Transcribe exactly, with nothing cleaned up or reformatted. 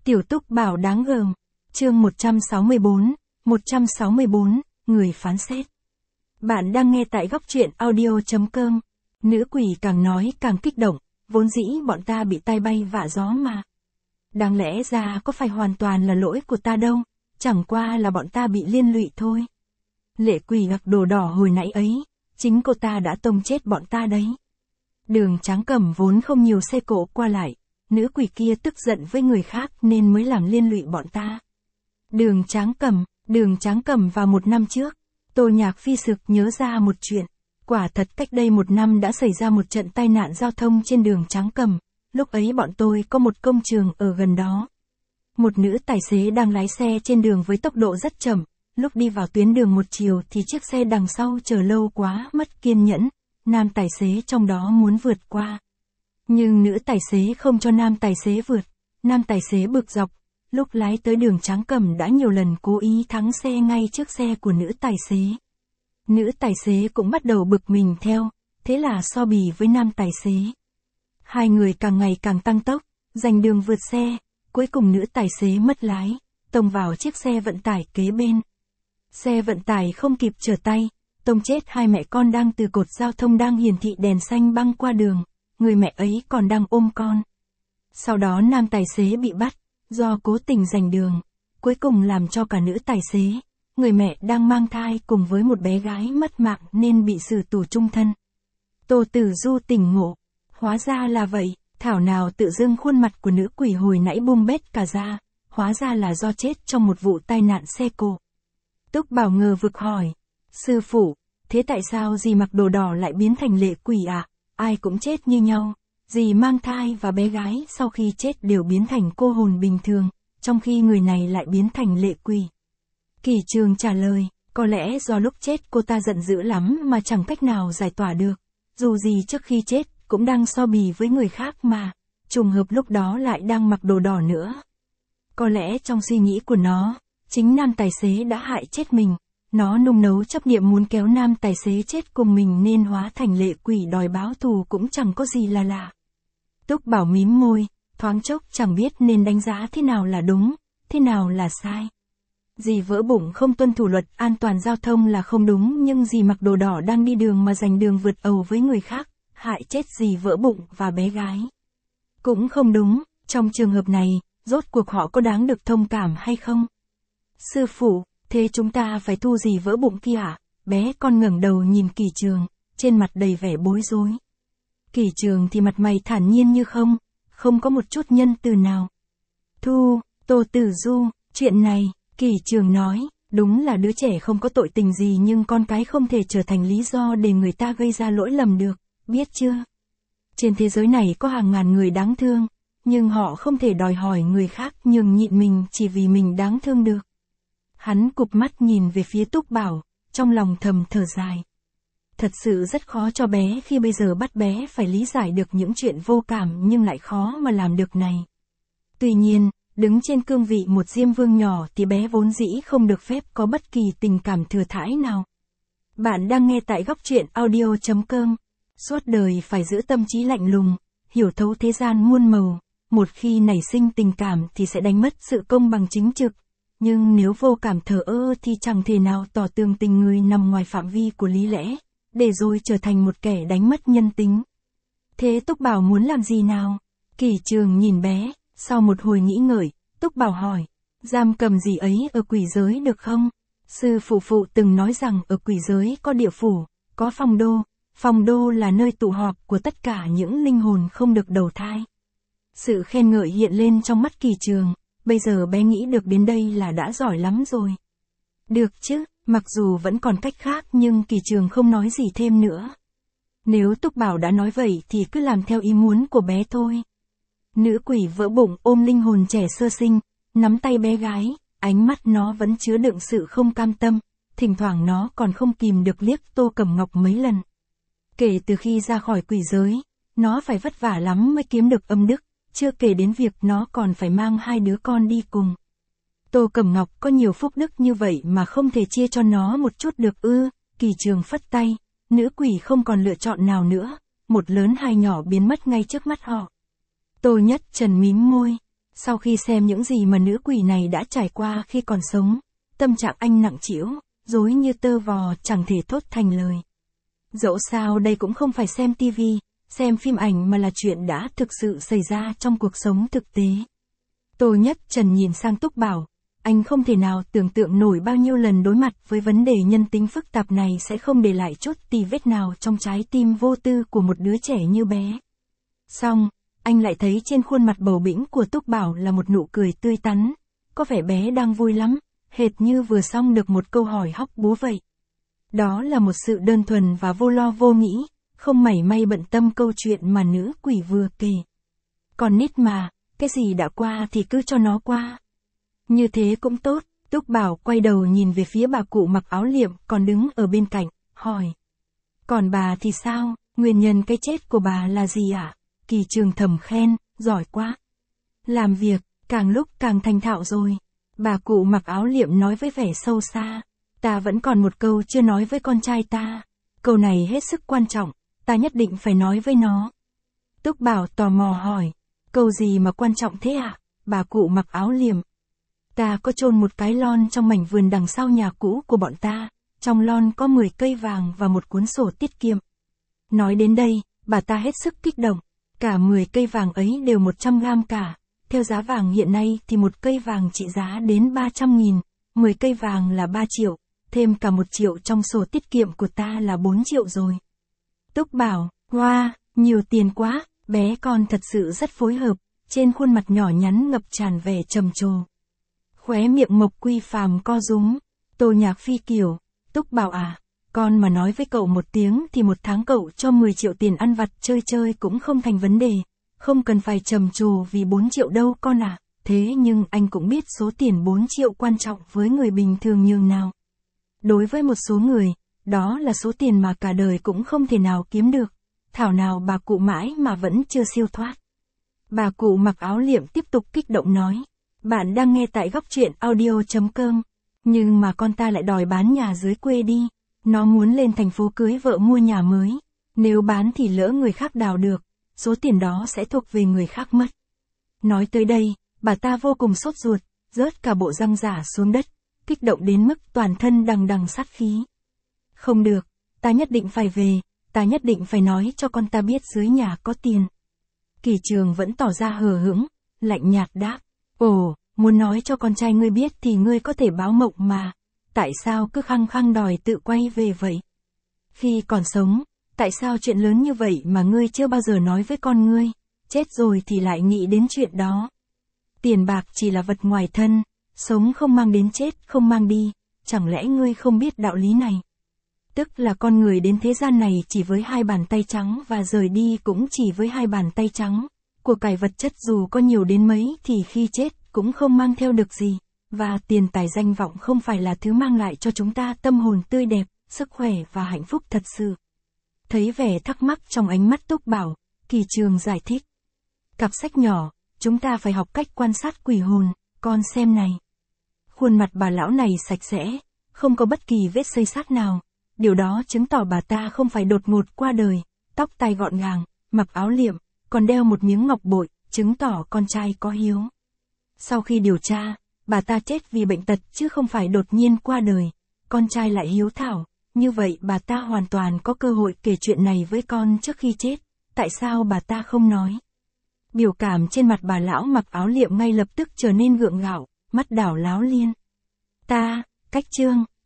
Tiểu Túc Bảo đáng gờm. Chương một trăm sáu mươi bốn, một trăm sáu mươi bốn, người phán xét. Bạn đang nghe tại góc truyện audio chấm com. Nữ quỷ càng nói càng kích động, vốn dĩ bọn ta bị tai bay vạ gió mà. Đáng lẽ ra có phải hoàn toàn là lỗi của ta đâu, chẳng qua là bọn ta bị liên lụy thôi. Lệ quỷ gặc đồ đỏ hồi nãy ấy, chính cô ta đã tông chết bọn ta đấy. Đường Tráng Cẩm vốn không nhiều xe cộ qua lại, nữ quỷ kia tức giận với người khác nên mới làm liên lụy bọn ta. Đường Tráng Cẩm, Đường Tráng Cẩm vào một năm trước, Tô Nhạc Phi sực nhớ ra một chuyện. Quả thật cách đây một năm đã xảy ra một trận tai nạn giao thông trên đường Tráng Cẩm, lúc ấy bọn tôi có một công trường ở gần đó. Một nữ tài xế đang lái xe trên đường với tốc độ rất chậm, lúc đi vào tuyến đường một chiều thì chiếc xe đằng sau chờ lâu quá mất kiên nhẫn, nam tài xế trong đó muốn vượt qua. Nhưng nữ tài xế không cho nam tài xế vượt, nam tài xế bực dọc, lúc lái tới đường Tráng Cẩm đã nhiều lần cố ý thắng xe ngay trước xe của nữ tài xế. Nữ tài xế cũng bắt đầu bực mình theo, thế là so bì với nam tài xế. Hai người càng ngày càng tăng tốc, giành đường vượt xe, cuối cùng nữ tài xế mất lái, tông vào chiếc xe vận tải kế bên. Xe vận tải không kịp trở tay, tông chết hai mẹ con đang từ cột giao thông đang hiển thị đèn xanh băng qua đường, người mẹ ấy còn đang ôm con. Sau đó nam tài xế bị bắt, do cố tình giành đường, cuối cùng làm cho cả nữ tài xế, người mẹ đang mang thai cùng với một bé gái mất mạng nên bị xử tù chung thân. Tô Tử Du tỉnh ngộ, hóa ra là vậy, thảo nào tự dưng khuôn mặt của nữ quỷ hồi nãy bung bét cả ra, hóa ra là do chết trong một vụ tai nạn xe cộ. Túc Bảo ngờ vực hỏi, sư phụ, thế tại sao dì mặc đồ đỏ lại biến thành lệ quỷ à? Ai cũng chết như nhau, dì mang thai và bé gái sau khi chết đều biến thành cô hồn bình thường, trong khi người này lại biến thành lệ quỷ. Kỳ Trường trả lời, có lẽ do lúc chết cô ta giận dữ lắm mà chẳng cách nào giải tỏa được, dù gì trước khi chết cũng đang so bì với người khác mà, trùng hợp lúc đó lại đang mặc đồ đỏ nữa. Có lẽ trong suy nghĩ của nó, chính nam tài xế đã hại chết mình, nó nung nấu chấp niệm muốn kéo nam tài xế chết cùng mình nên hóa thành lệ quỷ đòi báo thù cũng chẳng có gì là lạ. Túc Bảo mím môi, thoáng chốc chẳng biết nên đánh giá thế nào là đúng, thế nào là sai. Dì vỡ bụng không tuân thủ luật an toàn giao thông là không đúng, nhưng dì mặc đồ đỏ đang đi đường mà giành đường vượt ẩu với người khác, hại chết dì vỡ bụng và bé gái. Cũng không đúng, trong trường hợp này, rốt cuộc họ có đáng được thông cảm hay không? Sư phụ, thế chúng ta phải thu dì vỡ bụng kia à? Bé con ngẩng đầu nhìn Kỳ Trường, trên mặt đầy vẻ bối rối. Kỳ Trường thì mặt mày thản nhiên như không, không có một chút nhân từ nào. Thu, Tô Tử Du, chuyện này, Kỳ Trường nói, đúng là đứa trẻ không có tội tình gì nhưng con cái không thể trở thành lý do để người ta gây ra lỗi lầm được, biết chưa? Trên thế giới này có hàng ngàn người đáng thương, nhưng họ không thể đòi hỏi người khác nhường nhịn mình chỉ vì mình đáng thương được. Hắn cụp mắt nhìn về phía Túc Bảo, trong lòng thầm thở dài. Thật sự rất khó cho bé khi bây giờ bắt bé phải lý giải được những chuyện vô cảm nhưng lại khó mà làm được này. Tuy nhiên, đứng trên cương vị một Diêm Vương nhỏ thì bé vốn dĩ không được phép có bất kỳ tình cảm thừa thãi nào. Bạn đang nghe tại góc truyện audio chấm com. Suốt đời phải giữ tâm trí lạnh lùng, hiểu thấu thế gian muôn màu, một khi nảy sinh tình cảm thì sẽ đánh mất sự công bằng chính trực. Nhưng nếu vô cảm thờ ơ thì chẳng thể nào tỏ tường tình người nằm ngoài phạm vi của lý lẽ, để rồi trở thành một kẻ đánh mất nhân tính. Thế Túc Bảo muốn làm gì nào? Kỳ Trường nhìn bé, sau một hồi nghĩ ngợi, Túc Bảo hỏi, giam cầm gì ấy ở quỷ giới được không? Sư phụ phụ từng nói rằng ở quỷ giới có địa phủ, có phong đô, phong đô là nơi tụ họp của tất cả những linh hồn không được đầu thai. Sự khen ngợi hiện lên trong mắt Kỳ Trường. Bây giờ bé nghĩ được đến đây là đã giỏi lắm rồi. Được chứ, mặc dù vẫn còn cách khác nhưng Kỳ Trường không nói gì thêm nữa. Nếu Túc Bảo đã nói vậy thì cứ làm theo ý muốn của bé thôi. Nữ quỷ vỡ bụng ôm linh hồn trẻ sơ sinh, nắm tay bé gái, ánh mắt nó vẫn chứa đựng sự không cam tâm, thỉnh thoảng nó còn không kìm được liếc Tô Cẩm Ngọc mấy lần. Kể từ khi ra khỏi quỷ giới, nó phải vất vả lắm mới kiếm được âm đức. Chưa kể đến việc nó còn phải mang hai đứa con đi cùng. Tô Cẩm Ngọc có nhiều phúc đức như vậy mà không thể chia cho nó một chút được ư? Kỳ Trường phất tay, nữ quỷ không còn lựa chọn nào nữa, một lớn hai nhỏ biến mất ngay trước mắt họ. Tô Nhất Trần mím môi, Sau khi xem những gì mà nữ quỷ này đã trải qua khi còn sống, tâm trạng anh nặng trĩu, rối như tơ vò chẳng thể thốt thành lời. Dẫu sao đây cũng không phải xem tivi, xem phim ảnh mà là chuyện đã thực sự xảy ra trong cuộc sống thực tế. Tô Nhất Trần nhìn sang Túc Bảo, anh không thể nào tưởng tượng nổi bao nhiêu lần đối mặt với vấn đề nhân tính phức tạp này sẽ không để lại chút tì vết nào trong trái tim vô tư của một đứa trẻ như bé. Xong, anh lại thấy trên khuôn mặt bầu bĩnh của Túc Bảo là một nụ cười tươi tắn, có vẻ bé đang vui lắm, hệt như vừa xong được một câu hỏi hóc búa vậy. Đó là một sự đơn thuần và vô lo vô nghĩ, không mảy may bận tâm câu chuyện mà nữ quỷ vừa kể. Còn nít mà, cái gì đã qua thì cứ cho nó qua. Như thế cũng tốt. Túc Bảo quay đầu nhìn về phía bà cụ mặc áo liệm còn đứng ở bên cạnh, hỏi. Còn bà thì sao, nguyên nhân cái chết của bà là gì ạ? À? Kỳ Trường thầm khen, giỏi quá. Làm việc, càng lúc càng thành thạo rồi. Bà cụ mặc áo liệm nói với vẻ sâu xa. Ta vẫn còn một câu chưa nói với con trai ta. Câu này hết sức quan trọng, ta nhất định phải nói với nó. Túc Bảo tò mò hỏi. Câu gì mà quan trọng thế ạ? À? Bà cụ mặc áo liệm. Ta có chôn một cái lon trong mảnh vườn đằng sau nhà cũ của bọn ta, trong lon có mười cây vàng và một cuốn sổ tiết kiệm. Nói đến đây, bà ta hết sức kích động, cả mười cây vàng ấy đều một trăm gam cả, theo giá vàng hiện nay thì một cây vàng trị giá đến ba trăm nghìn, mười cây vàng là ba triệu, thêm cả một triệu trong sổ tiết kiệm của ta là bốn triệu rồi. Túc Bảo, wow, nhiều tiền quá, bé con thật sự rất phối hợp, trên khuôn mặt nhỏ nhắn ngập tràn vẻ trầm trồ. Khóe miệng Mộc Quy Phàm co rúm. Tô Nhạc Phi kiểu, Túc Bảo à, con mà nói với cậu một tiếng thì một tháng cậu cho mười triệu tiền ăn vặt chơi chơi cũng không thành vấn đề, không cần phải trầm trồ vì bốn triệu đâu con à, thế nhưng anh cũng biết số tiền bốn triệu quan trọng với người bình thường nhường nào. Đối với một số người, đó là số tiền mà cả đời cũng không thể nào kiếm được, thảo nào bà cụ mãi mà vẫn chưa siêu thoát. Bà cụ mặc áo liệm tiếp tục kích động nói. Bạn đang nghe tại góc truyện audio chấm com. Nhưng mà con ta lại đòi bán nhà dưới quê đi. Nó muốn lên thành phố cưới vợ mua nhà mới. Nếu bán thì lỡ người khác đào được, số tiền đó sẽ thuộc về người khác mất. Nói tới đây, bà ta vô cùng sốt ruột, rớt cả bộ răng giả xuống đất, kích động đến mức toàn thân đằng đằng sát khí. Không được, ta nhất định phải về, ta nhất định phải nói cho con ta biết dưới nhà có tiền. Kỳ Trường vẫn tỏ ra hờ hững, lạnh nhạt đáp. Ồ, muốn nói cho con trai ngươi biết thì ngươi có thể báo mộng mà, tại sao cứ khăng khăng đòi tự quay về vậy? Khi còn sống, tại sao chuyện lớn như vậy mà ngươi chưa bao giờ nói với con ngươi, chết rồi thì lại nghĩ đến chuyện đó? Tiền bạc chỉ là vật ngoài thân, sống không mang đến chết không mang đi, chẳng lẽ ngươi không biết đạo lý này? Tức là con người đến thế gian này chỉ với hai bàn tay trắng và rời đi cũng chỉ với hai bàn tay trắng. Của cải vật chất dù có nhiều đến mấy thì khi chết cũng không mang theo được gì, và tiền tài danh vọng không phải là thứ mang lại cho chúng ta tâm hồn tươi đẹp, sức khỏe và hạnh phúc thật sự. Thấy vẻ thắc mắc trong ánh mắt Túc Bảo, Kỳ Trường giải thích. Cặp sách nhỏ, chúng ta phải học cách quan sát quỷ hồn, con xem này. Khuôn mặt bà lão này sạch sẽ, không có bất kỳ vết xây xát nào, điều đó chứng tỏ bà ta không phải đột ngột qua đời, tóc tai gọn gàng, mặc áo liệm, còn đeo một miếng ngọc bội, chứng tỏ con trai có hiếu. Sau khi điều tra, bà ta chết vì bệnh tật chứ không phải đột nhiên qua đời, con trai lại hiếu thảo, như vậy bà ta hoàn toàn có cơ hội kể chuyện này với con trước khi chết, tại sao bà ta không nói? Biểu cảm trên mặt bà lão mặc áo liệm ngay lập tức trở nên gượng gạo, mắt đảo láo liên. Ta, cách trương,